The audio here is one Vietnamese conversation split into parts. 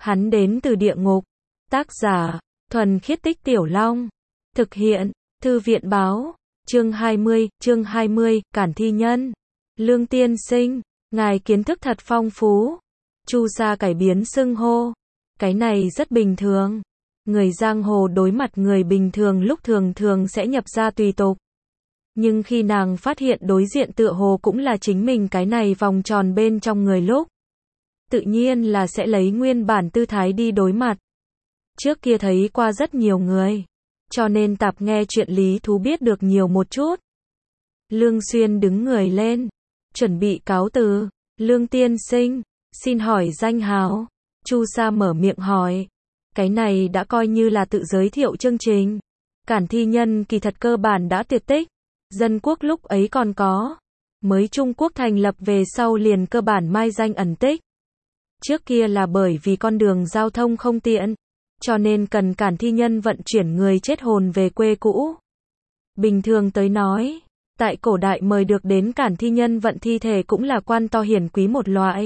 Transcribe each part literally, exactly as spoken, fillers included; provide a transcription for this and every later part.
Hắn đến từ địa ngục. Tác giả, Thuần Khiết Tích Tiểu Long. Thực hiện, Thư viện báo. Chương hai mươi, chương hai mươi, Cản Thi Nhân. Lương tiên sinh, ngài kiến thức thật phong phú. Chu Sa cải biến xưng hô. Cái này rất bình thường. Người giang hồ đối mặt người bình thường lúc thường thường sẽ nhập ra tùy tục. Nhưng khi nàng phát hiện đối diện tựa hồ cũng là chính mình cái này vòng tròn bên trong người lúc, tự nhiên là sẽ lấy nguyên bản tư thái đi đối mặt. Trước kia thấy qua rất nhiều người, cho nên tạp nghe chuyện lý thú biết được nhiều một chút. Lương Xuyên đứng người lên, chuẩn bị cáo từ. Lương tiên sinh, xin hỏi danh hào. Chu Sa mở miệng hỏi. Cái này đã coi như là tự giới thiệu chương trình. Cản Thi Nhân kỳ thật cơ bản đã tuyệt tích. Dân quốc lúc ấy còn có. Mới Trung Quốc thành lập về sau liền cơ bản mai danh ẩn tích. Trước kia là bởi vì con đường giao thông không tiện, cho nên cần Cản Thi Nhân vận chuyển người chết hồn về quê cũ. Bình thường tới nói, tại cổ đại mời được đến Cản Thi Nhân vận thi thể cũng là quan to hiển quý một loại.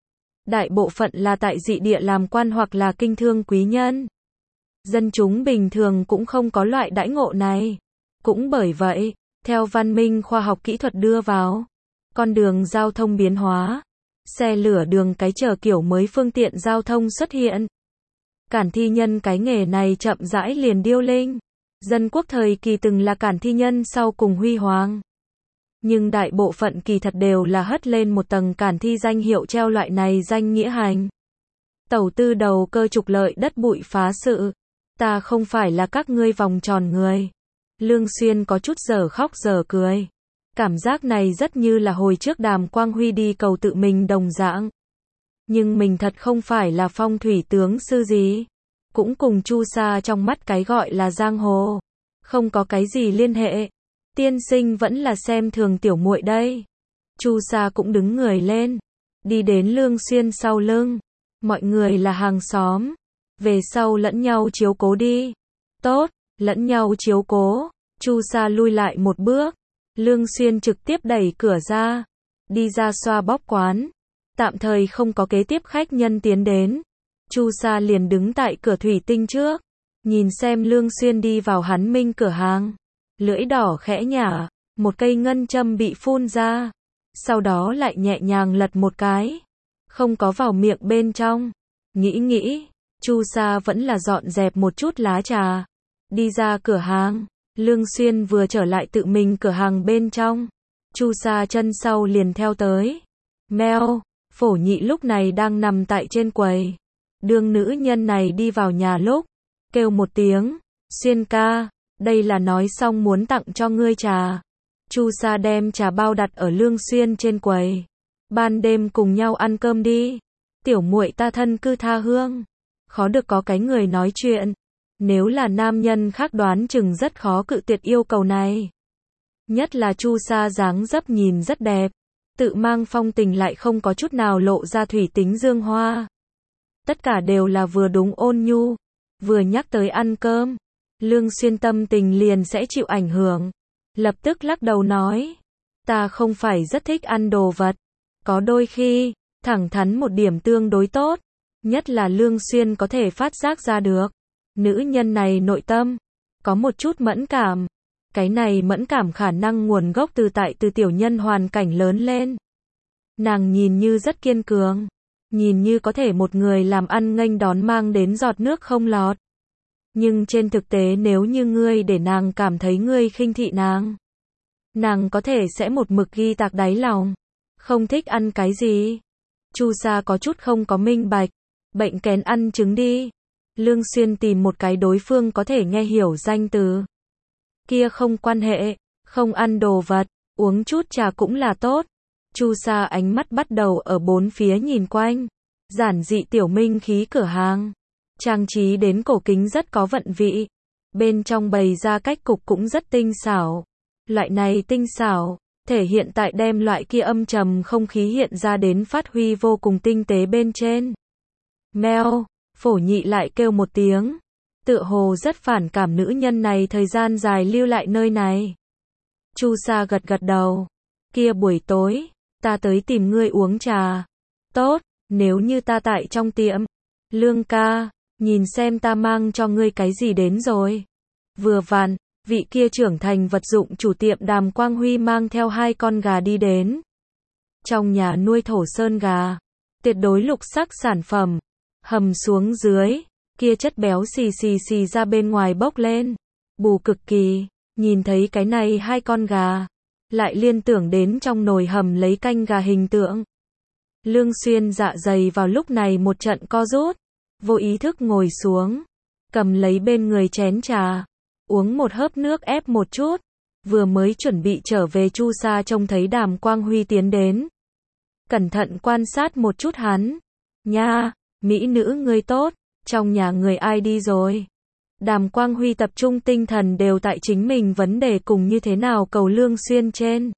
Đại bộ phận là tại dị địa làm quan hoặc là kinh thương quý nhân. Dân chúng bình thường cũng không có loại đãi ngộ này. Cũng bởi vậy, theo văn minh khoa học kỹ thuật đưa vào, con đường giao thông biến hóa, xe lửa đường cái chở kiểu mới phương tiện giao thông xuất hiện. Cản Thi Nhân cái nghề này chậm rãi liền điêu linh. Dân quốc thời kỳ từng là Cản Thi Nhân sau cùng huy hoàng. Nhưng đại bộ phận kỳ thật đều là hất lên một tầng Cản Thi danh hiệu treo loại này danh nghĩa hành. Tẩu tư đầu cơ trục lợi đất bụi phá sự. Ta không phải là các ngươi vòng tròn người. Lương Xuyên có chút giờ khóc giờ cười. Cảm giác này rất như là hồi trước Đàm Quang Huy đi cầu tự mình đồng dạng. Nhưng mình thật không phải là phong thủy tướng sư gì. Cũng cùng Chu Sa trong mắt cái gọi là giang hồ. Không có cái gì liên hệ. Tiên sinh vẫn là xem thường tiểu muội đây. Chu Sa cũng đứng người lên. Đi đến Lương Xuyên sau lưng. Mọi người là hàng xóm. Về sau lẫn nhau chiếu cố đi. Tốt, lẫn nhau chiếu cố. Chu Sa lui lại một bước. Lương Xuyên trực tiếp đẩy cửa ra. Đi ra xoa bóp quán. Tạm thời không có kế tiếp khách nhân tiến đến. Chu Sa liền đứng tại cửa thủy tinh trước. Nhìn xem Lương Xuyên đi vào hắn minh cửa hàng. Lưỡi đỏ khẽ nhả. Một cây ngân châm bị phun ra. Sau đó lại nhẹ nhàng lật một cái. Không có vào miệng bên trong. Nghĩ nghĩ. Chu Sa vẫn là dọn dẹp một chút lá trà. Đi ra cửa hàng. Lương Xuyên vừa trở lại tự mình cửa hàng bên trong. Chu Sa chân sau liền theo tới. Mèo, Phổ Nhị lúc này đang nằm tại trên quầy. Đường nữ nhân này đi vào nhà lúc. Kêu một tiếng. Xuyên ca, đây là nói xong muốn tặng cho ngươi trà. Chu Sa đem trà bao đặt ở Lương Xuyên trên quầy. Ban đêm cùng nhau ăn cơm đi. Tiểu muội ta thân cư tha hương. Khó được có cái người nói chuyện. Nếu là nam nhân khác đoán chừng rất khó cự tuyệt yêu cầu này. Nhất là Chu Sa dáng dấp nhìn rất đẹp. Tự mang phong tình lại không có chút nào lộ ra thủy tính dương hoa. Tất cả đều là vừa đúng ôn nhu. Vừa nhắc tới ăn cơm. Lương Xuyên tâm tình liền sẽ chịu ảnh hưởng. Lập tức lắc đầu nói. Ta không phải rất thích ăn đồ vật. Có đôi khi, thẳng thắn một điểm tương đối tốt. Nhất là Lương Xuyên có thể phát giác ra được. Nữ nhân này nội tâm. Có một chút mẫn cảm. Cái này mẫn cảm khả năng nguồn gốc từ tại từ tiểu nhân hoàn cảnh lớn lên. Nàng nhìn như rất kiên cường. Nhìn như có thể một người làm ăn nghênh đón mang đến giọt nước không lọt. Nhưng trên thực tế nếu như ngươi để nàng cảm thấy ngươi khinh thị nàng. Nàng có thể sẽ một mực ghi tạc đáy lòng. Không thích ăn cái gì. Chu Sa có chút không có minh bạch. Bệnh kén ăn trứng đi. Lương Xuyên tìm một cái đối phương có thể nghe hiểu danh từ. Kia không quan hệ, không ăn đồ vật, uống chút trà cũng là tốt. Chu Sa ánh mắt bắt đầu ở bốn phía nhìn quanh. Giản dị tiểu minh khí cửa hàng. Trang trí đến cổ kính rất có vận vị. Bên trong bày ra cách cục cũng rất tinh xảo. Loại này tinh xảo, thể hiện tại đem loại kia âm trầm không khí hiện ra đến phát huy vô cùng tinh tế bên trên. Mèo, Phổ Nhị lại kêu một tiếng. Tựa hồ rất phản cảm nữ nhân này thời gian dài lưu lại nơi này. Chu Sa gật gật đầu. Kia buổi tối, ta tới tìm ngươi uống trà. Tốt, nếu như ta tại trong tiệm, Lương ca, nhìn xem ta mang cho ngươi cái gì đến rồi. Vừa vặn, vị kia trưởng thành vật dụng chủ tiệm Đàm Quang Huy mang theo hai con gà đi đến. Trong nhà nuôi thổ sơn gà, tuyệt đối lục sắc sản phẩm, hầm xuống dưới, kia chất béo xì xì xì ra bên ngoài bốc lên, bù cực kỳ, nhìn thấy cái này hai con gà, lại liên tưởng đến trong nồi hầm lấy canh gà hình tượng. Lương Xuyên dạ dày vào lúc này một trận co rút, vô ý thức ngồi xuống, cầm lấy bên người chén trà, uống một hớp nước ép một chút, vừa mới chuẩn bị trở về Chu Sa trông thấy Đàm Quang Huy tiến đến. Cẩn thận quan sát một chút hắn. Nha, mỹ nữ ngươi tốt, trong nhà người ai đi rồi? Đàm Quang Huy tập trung tinh thần đều tại chính mình vấn đề cùng như thế nào cầu Lương Xuyên trên.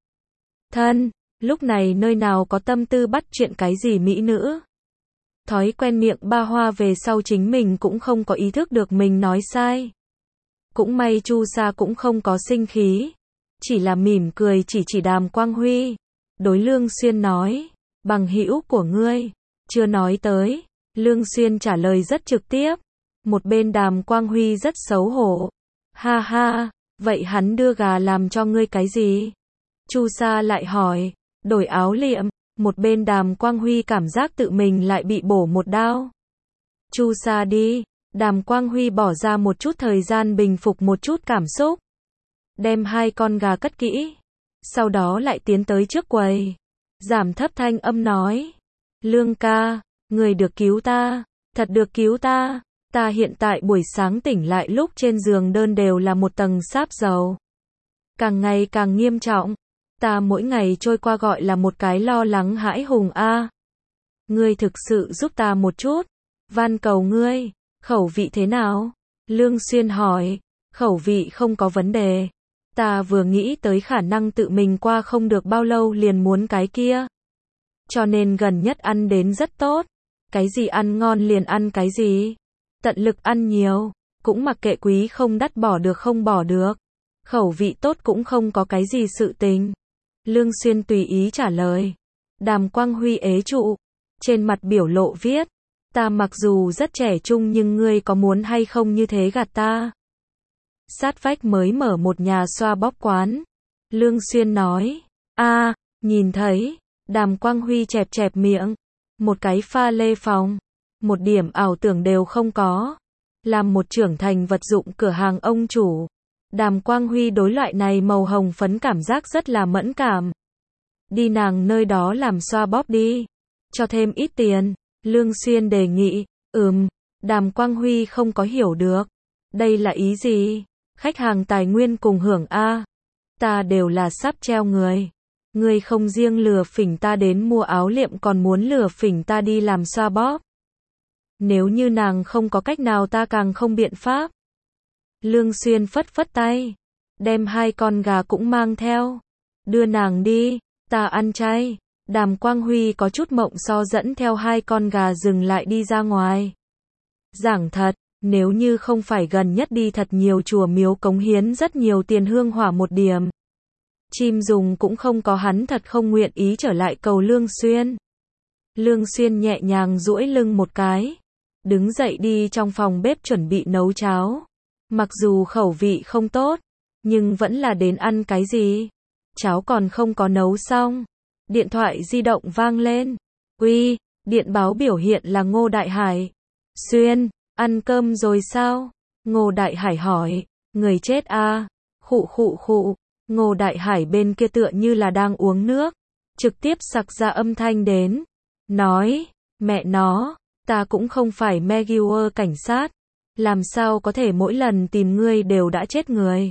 Thân, lúc này nơi nào có tâm tư bắt chuyện cái gì mỹ nữ? Thói quen miệng ba hoa về sau chính mình cũng không có ý thức được mình nói sai. Cũng may Chu Sa cũng không có sinh khí, chỉ là mỉm cười chỉ chỉ Đàm Quang Huy. Đối Lương Xuyên nói, bằng hữu của ngươi, chưa nói tới. Lương Xuyên trả lời rất trực tiếp. Một bên Đàm Quang Huy rất xấu hổ. Ha ha, vậy hắn đưa gà làm cho ngươi cái gì? Chu Sa lại hỏi, đổi áo liệm. Một bên Đàm Quang Huy cảm giác tự mình lại bị bổ một đao. Chu Sa đi. Đàm Quang Huy bỏ ra một chút thời gian bình phục một chút cảm xúc. Đem hai con gà cất kỹ. Sau đó lại tiến tới trước quầy. Giảm thấp thanh âm nói. Lương ca, người được cứu ta. Thật được cứu ta. Ta hiện tại buổi sáng tỉnh lại lúc trên giường đơn đều là một tầng sáp dầu. Càng ngày càng nghiêm trọng. Ta mỗi ngày trôi qua gọi là một cái lo lắng hãi hùng a. Ngươi thực sự giúp ta một chút. Van cầu ngươi. Khẩu vị thế nào? Lương Xuyên hỏi. Khẩu vị không có vấn đề. Ta vừa nghĩ tới khả năng tự mình qua không được bao lâu liền muốn cái kia. Cho nên gần nhất ăn đến rất tốt. Cái gì ăn ngon liền ăn cái gì. Tận lực ăn nhiều. Cũng mặc kệ quý không đắt bỏ được không bỏ được. Khẩu vị tốt cũng không có cái gì sự tình. Lương Xuyên tùy ý trả lời. Đàm Quang Huy ế trụ. Trên mặt biểu lộ viết. Ta mặc dù rất trẻ trung nhưng ngươi có muốn hay không như thế gạt ta? Sát vách mới mở một nhà xoa bóp quán. Lương Xuyên nói. A, nhìn thấy. Đàm Quang Huy chẹp chẹp miệng. Một cái pha lê phòng. Một điểm ảo tưởng đều không có. Làm một trưởng thành vật dụng cửa hàng ông chủ. Đàm Quang Huy đối loại này màu hồng phấn cảm giác rất là mẫn cảm. Đi nàng nơi đó làm xoa bóp đi. Cho thêm ít tiền. Lương Xuyên đề nghị. Ừm. Đàm Quang Huy không có hiểu được. Đây là ý gì? Khách hàng tài nguyên cùng hưởng A. Ta đều là sắp treo người. Ngươi không riêng lừa phỉnh ta đến mua áo liệm còn muốn lừa phỉnh ta đi làm xoa bóp. Nếu như nàng không có cách nào ta càng không biện pháp. Lương Xuyên phất phất tay. Đem hai con gà cũng mang theo. Đưa nàng đi. Ta ăn chay. Đàm Quang Huy có chút mộng so dẫn theo hai con gà dừng lại đi ra ngoài. Giảng thật, nếu như không phải gần nhất đi thật nhiều chùa miếu cống hiến rất nhiều tiền hương hỏa một điểm. Chim dùng cũng không có hắn thật không nguyện ý trở lại cầu Lương Xuyên. Lương Xuyên nhẹ nhàng duỗi lưng một cái. Đứng dậy đi trong phòng bếp chuẩn bị nấu cháo. Mặc dù khẩu vị không tốt, nhưng vẫn là đến ăn cái gì. Cháo còn không có nấu xong. Điện thoại di động vang lên. Uy, điện báo biểu hiện là Ngô Đại Hải. Xuyên, ăn cơm rồi sao? Ngô Đại Hải hỏi. Người chết a? Khụ khụ khụ. Ngô Đại Hải bên kia tựa như là đang uống nước. Trực tiếp sặc ra âm thanh đến. Nói, mẹ nó, ta cũng không phải Meguier cảnh sát. Làm sao có thể mỗi lần tìm ngươi đều đã chết người?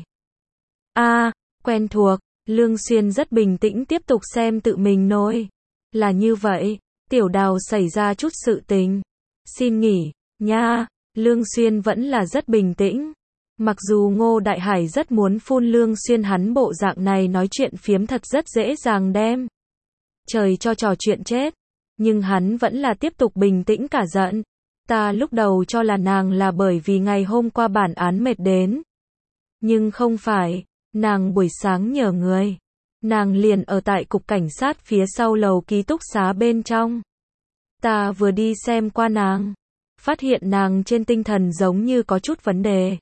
A, quen thuộc. Lương Xuyên rất bình tĩnh tiếp tục xem tự mình nôi. Là như vậy, Tiểu Đào xảy ra chút sự tình. Xin nghỉ, nha. Lương Xuyên vẫn là rất bình tĩnh. Mặc dù Ngô Đại Hải rất muốn phun Lương Xuyên hắn bộ dạng này nói chuyện phiếm thật rất dễ dàng đem. Trời cho trò chuyện chết. Nhưng hắn vẫn là tiếp tục bình tĩnh cả giận. Ta lúc đầu cho là nàng là bởi vì ngày hôm qua bản án mệt đến. Nhưng không phải. Nàng buổi sáng nhờ người. Nàng liền ở tại cục cảnh sát phía sau lầu ký túc xá bên trong. Ta vừa đi xem qua nàng. phát hiện nàng trên tinh thần giống như có chút vấn đề.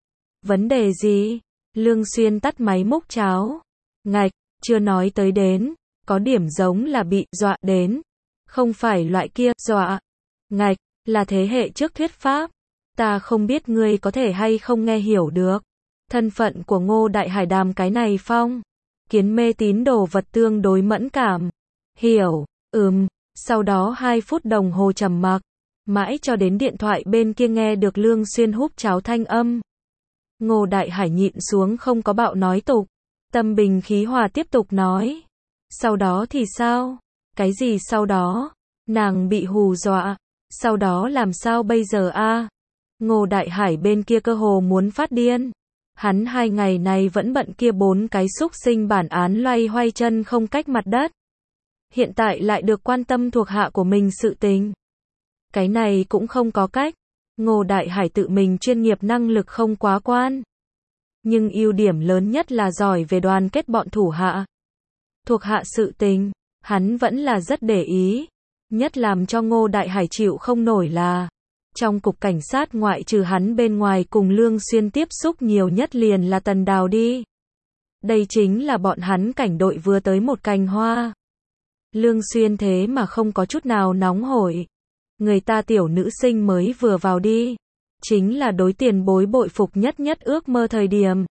Vấn đề gì? Lương Xuyên tắt máy múc cháo. Ngạch, chưa nói tới đến, có điểm giống là bị dọa đến. Không phải loại kia, dọa. Ngạch, là thế hệ trước thuyết pháp. Ta không biết ngươi có thể hay không nghe hiểu được. Thân phận của Ngô Đại Hải đàm cái này phong. Kiến mê tín đồ vật tương đối mẫn cảm. Hiểu, ừm, sau đó hai phút đồng hồ trầm mặc. Mãi cho đến điện thoại bên kia nghe được Lương Xuyên húp cháo thanh âm. Ngô Đại Hải nhịn xuống không có bạo nói tục. Tâm bình khí hòa tiếp tục nói. Sau đó thì sao? Cái gì sau đó? Nàng bị hù dọa. Sau đó làm sao bây giờ a? Ngô Đại Hải bên kia cơ hồ muốn phát điên. Hắn hai ngày này vẫn bận kia bốn cái xúc sinh bản án loay hoay chân không cách mặt đất. Hiện tại lại được quan tâm thuộc hạ của mình sự tình. Cái này cũng không có cách. Ngô Đại Hải tự mình chuyên nghiệp năng lực không quá quan. Nhưng ưu điểm lớn nhất là giỏi về đoàn kết bọn thủ hạ. Thuộc hạ sự tình, hắn vẫn là rất để ý. Nhất làm cho Ngô Đại Hải chịu không nổi là, trong cục cảnh sát ngoại trừ hắn bên ngoài cùng Lương Xuyên tiếp xúc nhiều nhất liền là Tần Đào đi. Đây chính là bọn hắn cảnh đội vừa tới một cành hoa. Lương Xuyên thế mà không có chút nào nóng hổi. Người ta tiểu nữ sinh mới vừa vào đi. Chính là đối tiền bối bội phục nhất nhất ước mơ thời điểm.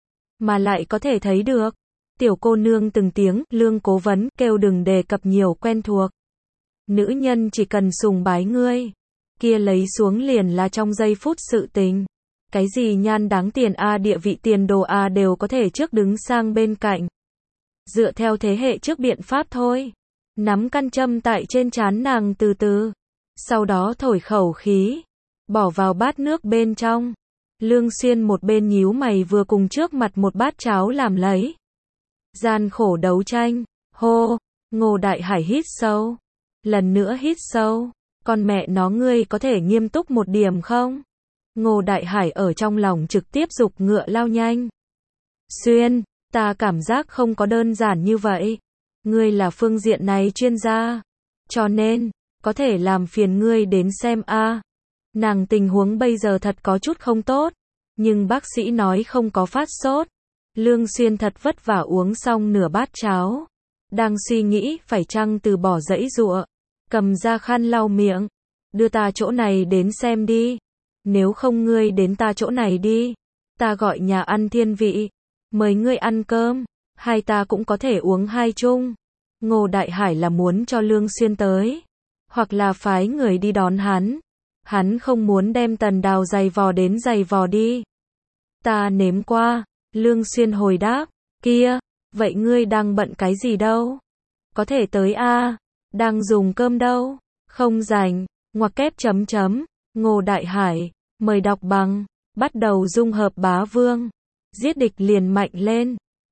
Mà lại có thể thấy được. Tiểu cô nương từng tiếng, Lương cố vấn, kêu đừng đề cập nhiều quen thuộc. Nữ nhân chỉ cần sùng bái ngươi. Kia lấy xuống liền là trong giây phút sự tình. Cái gì nhan đáng tiền a địa vị tiền đồ a đều có thể trước đứng sang bên cạnh. Dựa theo thế hệ trước biện pháp thôi. Nắm căn châm tại trên trán nàng từ từ. Sau đó thổi khẩu khí. Bỏ vào bát nước bên trong. Lương Xuyên một bên nhíu mày vừa cùng trước mặt một bát cháo làm lấy. Gian khổ đấu tranh. Hô. Ngô Đại Hải hít sâu. Lần nữa hít sâu. Con mẹ nó ngươi có thể nghiêm túc một điểm không? Ngô Đại Hải ở trong lòng trực tiếp giục ngựa lao nhanh. Xuyên, ta cảm giác không có đơn giản như vậy. Ngươi là phương diện này chuyên gia. Cho nên, có thể làm phiền ngươi đến xem a. Nàng tình huống bây giờ thật có chút không tốt. Nhưng bác sĩ nói không có phát sốt. Lương Xuyên thật vất vả uống xong nửa bát cháo. Đang suy nghĩ phải chăng từ bỏ dãy dụa. Cầm ra khăn lau miệng. Đưa ta chỗ này đến xem đi. Nếu không ngươi đến ta chỗ này đi. Ta gọi nhà ăn thiên vị. Mời ngươi ăn cơm. Hai ta cũng có thể uống hai chung. Ngô Đại Hải là muốn cho Lương Xuyên tới. Hoặc là phái người đi đón hắn. Hắn không muốn đem Tần Đào giày vò đến giày vò đi. Ta nếm qua. Lương Xuyên hồi đáp. Kia, vậy ngươi đang bận cái gì đâu? Có thể tới a. Đang dùng cơm đâu? Không rảnh. Ngoặc kép chấm chấm. Ngô Đại Hải. Mời đọc bằng. Bắt đầu dung hợp bá vương. Giết địch liền mạnh lên.